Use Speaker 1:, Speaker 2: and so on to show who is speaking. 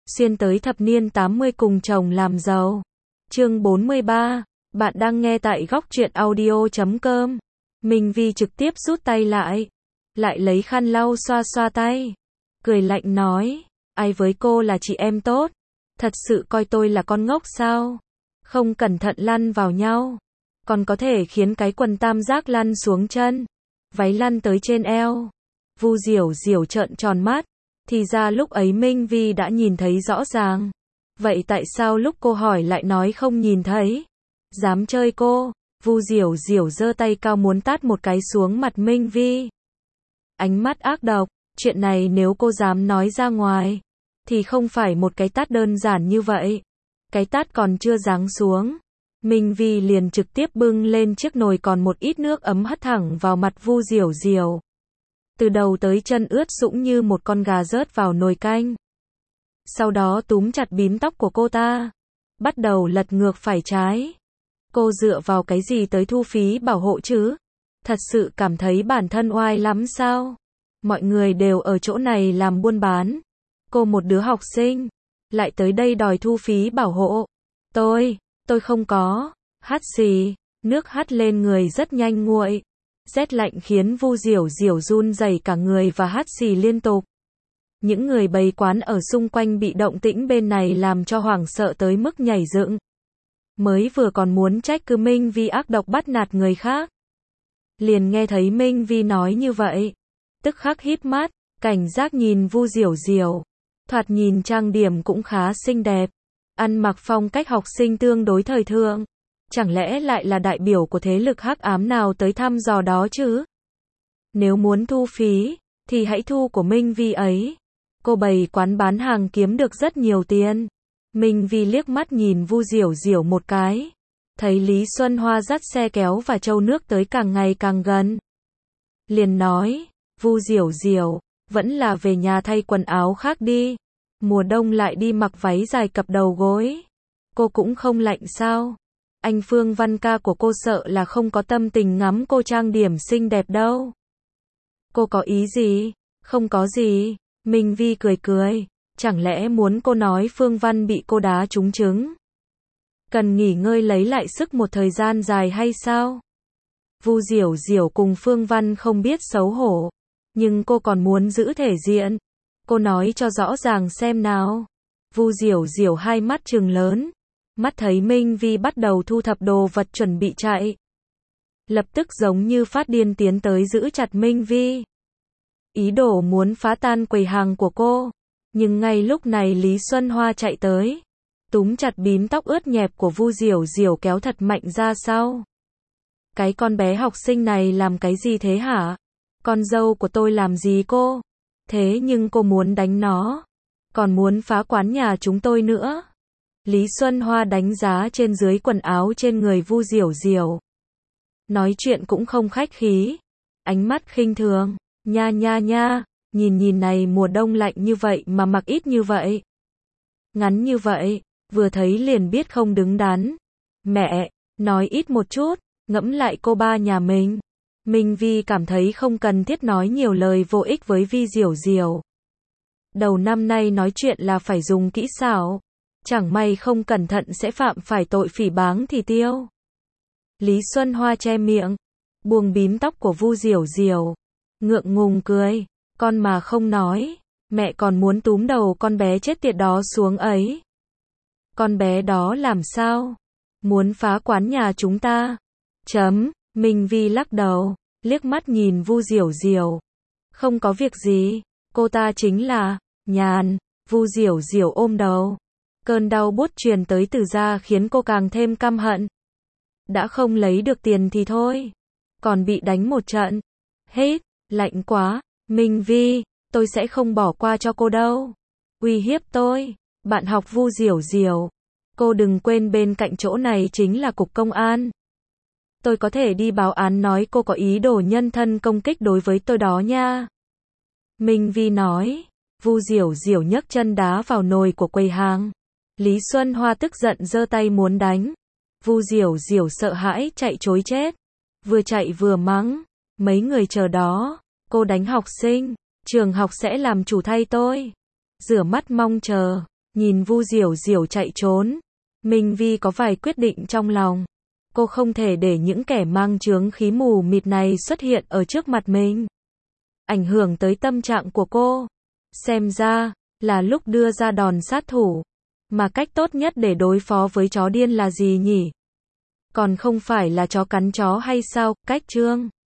Speaker 1: xuyên tới thập niên 80 cùng chồng làm giàu. Chương 43, bạn đang nghe tại góc truyện audio.com. Minh Vi trực tiếp rút tay lại lấy khăn lau xoa xoa tay, cười lạnh nói, ai với cô là chị em tốt, thật sự coi tôi là con ngốc sao? Không cẩn thận lăn vào nhau, còn có thể khiến cái quần tam giác lăn xuống chân, váy lăn tới trên eo. Vu Diểu Diểu trợn tròn mắt, thì ra lúc ấy Minh Vi đã nhìn thấy rõ ràng. Vậy tại sao lúc cô hỏi lại nói không nhìn thấy? Dám chơi cô? Vu Diểu Diểu giơ tay cao muốn tát một cái xuống mặt Minh Vi. Ánh mắt ác độc, chuyện này nếu cô dám nói ra ngoài, thì không phải một cái tát đơn giản như vậy. Cái tát còn chưa giáng xuống, Minh Vi liền trực tiếp bưng lên chiếc nồi còn một ít nước ấm hất thẳng vào mặt Vu Diểu Diểu. Từ đầu tới chân ướt sũng như một con gà rớt vào nồi canh. Sau đó túm chặt bím tóc của cô ta, bắt đầu lật ngược phải trái. Cô dựa vào cái gì tới thu phí bảo hộ chứ? Thật sự cảm thấy bản thân oai lắm sao? Mọi người đều ở chỗ này làm buôn bán. Cô một đứa học sinh, lại tới đây đòi thu phí bảo hộ. Tôi không có. Hắt xì, nước hắt lên người rất nhanh nguội. Rét lạnh khiến Vu Diểu Diểu run rẩy cả người và hắt xì liên tục. Những người bày quán ở xung quanh bị động tĩnh bên này làm cho hoảng sợ tới mức nhảy dựng. Mới vừa còn muốn trách cứ Minh Vi ác độc bắt nạt người khác, liền nghe thấy Minh Vi nói như vậy, tức khắc híp mắt, cảnh giác nhìn Vu Diểu Diểu. Thoạt nhìn trang điểm cũng khá xinh đẹp, ăn mặc phong cách học sinh tương đối thời thượng. Chẳng lẽ lại là đại biểu của thế lực hắc ám nào tới thăm dò đó chứ? Nếu muốn thu phí, thì hãy thu của Minh Vi ấy. Cô bày quán bán hàng kiếm được rất nhiều tiền. Minh Vi liếc mắt nhìn Vu Diểu Diểu một cái, thấy Lý Xuân Hoa dắt xe kéo và trâu nước tới càng ngày càng gần. Liền nói, Vu Diểu Diểu, vẫn là về nhà thay quần áo khác đi. Mùa đông lại đi mặc váy dài cập đầu gối. Cô cũng không lạnh sao? Anh Phương Văn ca của cô sợ là không có tâm tình ngắm cô trang điểm xinh đẹp đâu. Cô có ý gì? Không có gì. Minh Vi cười cười. Chẳng lẽ muốn cô nói Phương Văn bị cô đá trúng trứng? Cần nghỉ ngơi lấy lại sức một thời gian dài hay sao? Vu Diểu Diểu cùng Phương Văn không biết xấu hổ, nhưng cô còn muốn giữ thể diện. Cô nói cho rõ ràng xem nào. Vu Diểu Diểu hai mắt trừng lớn, mắt thấy Minh Vi bắt đầu thu thập đồ vật chuẩn bị chạy. Lập tức giống như phát điên tiến tới giữ chặt Minh Vi. Ý đồ muốn phá tan quầy hàng của cô. Nhưng ngay lúc này Lý Xuân Hoa chạy tới, túm chặt bím tóc ướt nhẹp của Vu Diểu Diểu kéo thật mạnh ra sau. Cái con bé học sinh này làm cái gì thế hả? Con dâu của tôi làm gì cô? Thế nhưng cô muốn đánh nó, còn muốn phá quán nhà chúng tôi nữa. Lý Xuân Hoa đánh giá trên dưới quần áo trên người Vu Diểu Diểu. Nói chuyện cũng không khách khí, ánh mắt khinh thường, nha, nhìn này mùa đông lạnh như vậy mà mặc ít như vậy. Ngắn như vậy, vừa thấy liền biết không đứng đắn. Mẹ, nói ít một chút, ngẫm lại cô ba nhà mình. Minh Vi cảm thấy không cần thiết nói nhiều lời vô ích với Vi Diểu Diểu. Đầu năm nay nói chuyện là phải dùng kỹ xảo. Chẳng may không cẩn thận sẽ phạm phải tội phỉ báng thì tiêu. Lý Xuân Hoa che miệng, buông bím tóc của Vu Diểu Diểu, ngượng ngùng cười, con mà không nói, mẹ còn muốn túm đầu con bé chết tiệt đó xuống ấy. Con bé đó làm sao? Muốn phá quán nhà chúng ta? Minh Vi lắc đầu, liếc mắt nhìn Vu Diểu Diểu. Không có việc gì, cô ta chính là nhàn. Vu Diểu Diểu ôm đầu. Cơn đau buốt truyền tới từ da khiến cô càng thêm căm hận. Đã không lấy được tiền thì thôi, còn bị đánh một trận. Hết, lạnh quá. Minh Vi, tôi sẽ không bỏ qua cho cô đâu. Uy hiếp tôi. Bạn học Vu Diểu Diểu, cô đừng quên bên cạnh chỗ này chính là cục công an. Tôi có thể đi báo án nói cô có ý đồ nhân thân công kích đối với tôi đó nha. Minh Vi nói. Vu Diểu Diểu nhấc chân đá vào nồi của quầy hàng. Lý Xuân Hoa tức giận giơ tay muốn đánh. Vu Diểu Diểu sợ hãi chạy trối chết. Vừa chạy vừa mắng. Mấy người chờ đó, cô đánh học sinh, trường học sẽ làm chủ thay tôi. Rửa mắt mong chờ. Nhìn Vu Diểu Diểu chạy trốn, Minh Vi có vài quyết định trong lòng. Cô không thể để những kẻ mang chướng khí mù mịt này xuất hiện ở trước mặt mình. Ảnh hưởng tới tâm trạng của cô. Xem ra, là lúc đưa ra đòn sát thủ. Mà cách tốt nhất để đối phó với chó điên là gì nhỉ? Còn không phải là chó cắn chó hay sao, cách Trương?